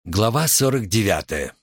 Глава 49.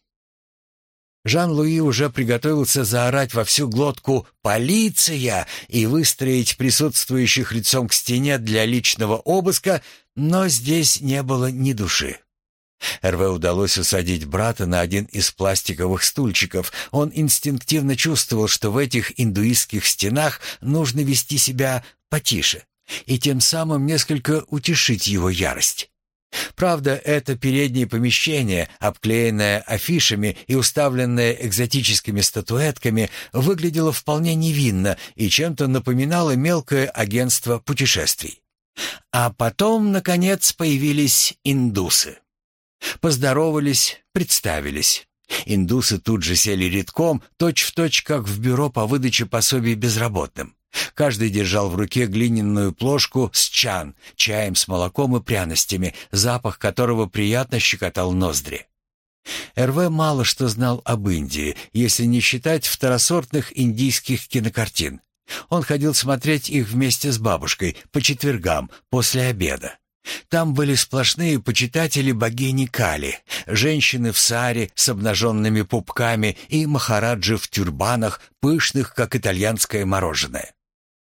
Жан-Луи уже приготовился заорать во всю глотку «Полиция!» и выстроить присутствующих лицом к стене для личного обыска, но здесь не было ни души. Эрве удалось усадить брата на один из пластиковых стульчиков. Он инстинктивно чувствовал, что в этих индуистских стенах нужно вести себя потише и тем самым несколько утешить его ярость. Правда, это переднее помещение, обклеенное афишами и уставленное экзотическими статуэтками, выглядело вполне невинно и чем-то напоминало мелкое агентство путешествий. А потом, наконец, появились индусы. Поздоровались, представились. Индусы тут же сели рядком, точь-в-точь, как в бюро по выдаче пособий безработным. Каждый держал в руке глиняную плошку с чан, чаем с молоком и пряностями, запах которого приятно щекотал ноздри. Эрве мало что знал об Индии, если не считать второсортных индийских кинокартин. Он ходил смотреть их вместе с бабушкой по четвергам после обеда. Там были сплошные почитатели богини Кали, женщины в саре с обнаженными пупками и махараджи в тюрбанах, пышных, как итальянское мороженое.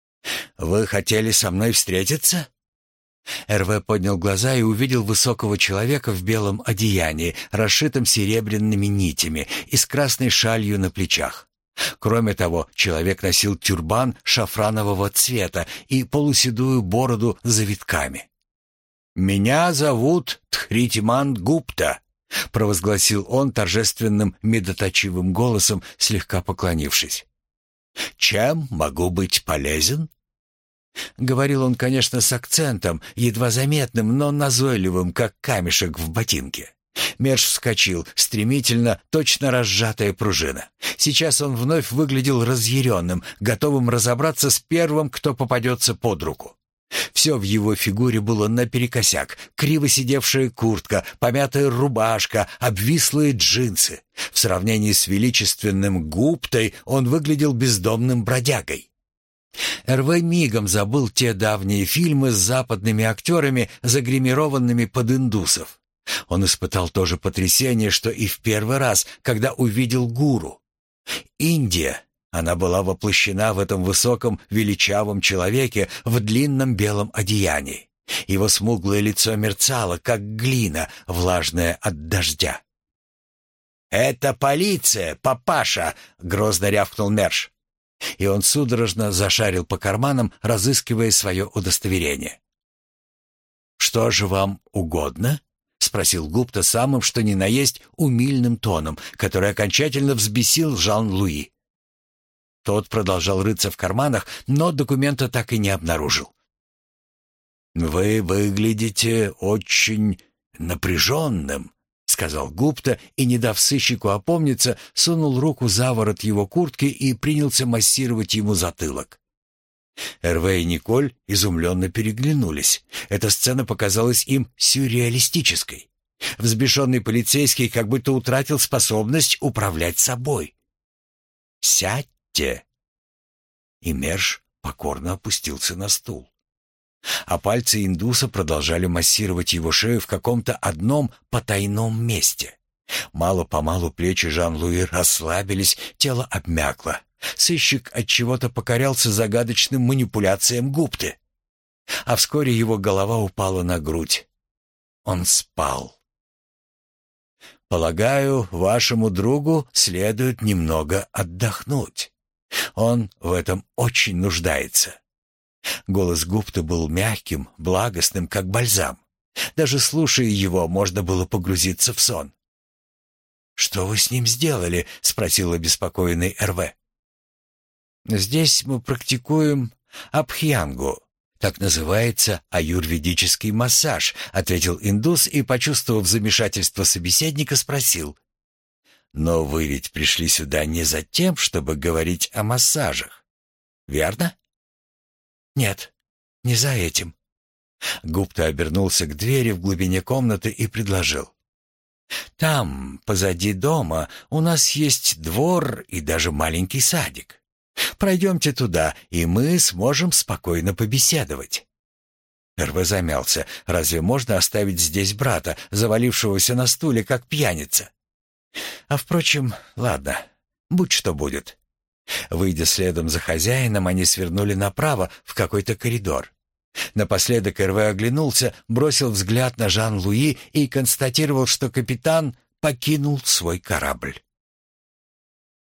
«Вы хотели со мной встретиться?» Эрве поднял глаза и увидел высокого человека в белом одеянии, расшитом серебряными нитями и с красной шалью на плечах. Кроме того, человек носил тюрбан шафранового цвета и полуседую бороду с завитками. «Меня зовут Тхритиман Гупта», — провозгласил он торжественным медоточивым голосом, слегка поклонившись. «Чем могу быть полезен?» Говорил он, конечно, с акцентом, едва заметным, но назойливым, как камешек в ботинке. Мерш вскочил, стремительно, точно разжатая пружина. Сейчас он вновь выглядел разъяренным, готовым разобраться с первым, кто попадется под руку. Все в его фигуре было наперекосяк: криво сидевшая куртка, помятая рубашка, обвислые джинсы. В сравнении с величественным Гуптой он выглядел бездомным бродягой. Эрве мигом забыл те давние фильмы с западными актерами, загримированными под индусов. Он испытал то же потрясение, что и в первый раз, когда увидел гуру. Индия. Она была воплощена в этом высоком, величавом человеке в длинном белом одеянии. Его смуглое лицо мерцало, как глина, влажная от дождя. «Это полиция, папаша!» — грозно рявкнул Мерш. И он судорожно зашарил по карманам, разыскивая свое удостоверение. «Что же вам угодно?» — спросил Гупта самым что ни на есть умильным тоном, который окончательно взбесил Жан-Луи. Тот продолжал рыться в карманах, но документа так и не обнаружил. «Вы выглядите очень напряженным», — сказал Гупта и, не дав сыщику опомниться, сунул руку за ворот его куртки и принялся массировать ему затылок. Эрве и Николь изумленно переглянулись. Эта сцена показалась им сюрреалистической. Взбешенный полицейский как будто утратил способность управлять собой. «Сядьте!» И Мерш покорно опустился на стул. А пальцы индуса продолжали массировать его шею в каком-то одном потайном месте. Мало-помалу плечи Жан-Луи расслабились, тело обмякло. Сыщик отчего-то покорялся загадочным манипуляциям Гупты. А вскоре его голова упала на грудь. Он спал. «Полагаю, вашему другу следует немного отдохнуть. Он в этом очень нуждается». Голос Гупты был мягким, благостным, как бальзам. Даже слушая его, можно было погрузиться в сон. «Что вы с ним сделали?» — спросил обеспокоенный Эрве. «Здесь мы практикуем абхьянгу. Так называется аюрведический массаж», — ответил индус и, почувствовав замешательство собеседника, спросил. «Но вы ведь пришли сюда не за тем, чтобы говорить о массажах, верно?» «Нет, не за этим». Гупта обернулся к двери в глубине комнаты и предложил. «Там, позади дома, у нас есть двор и даже маленький садик. Пройдемте туда, и мы сможем спокойно побеседовать». Эрве замялся. Разве можно оставить здесь брата, завалившегося на стуле, как пьяница? А впрочем, ладно, будь что будет. Выйдя следом за хозяином, они свернули направо в какой-то коридор. Напоследок Эрве оглянулся, бросил взгляд на Жан-Луи и констатировал, что капитан покинул свой корабль.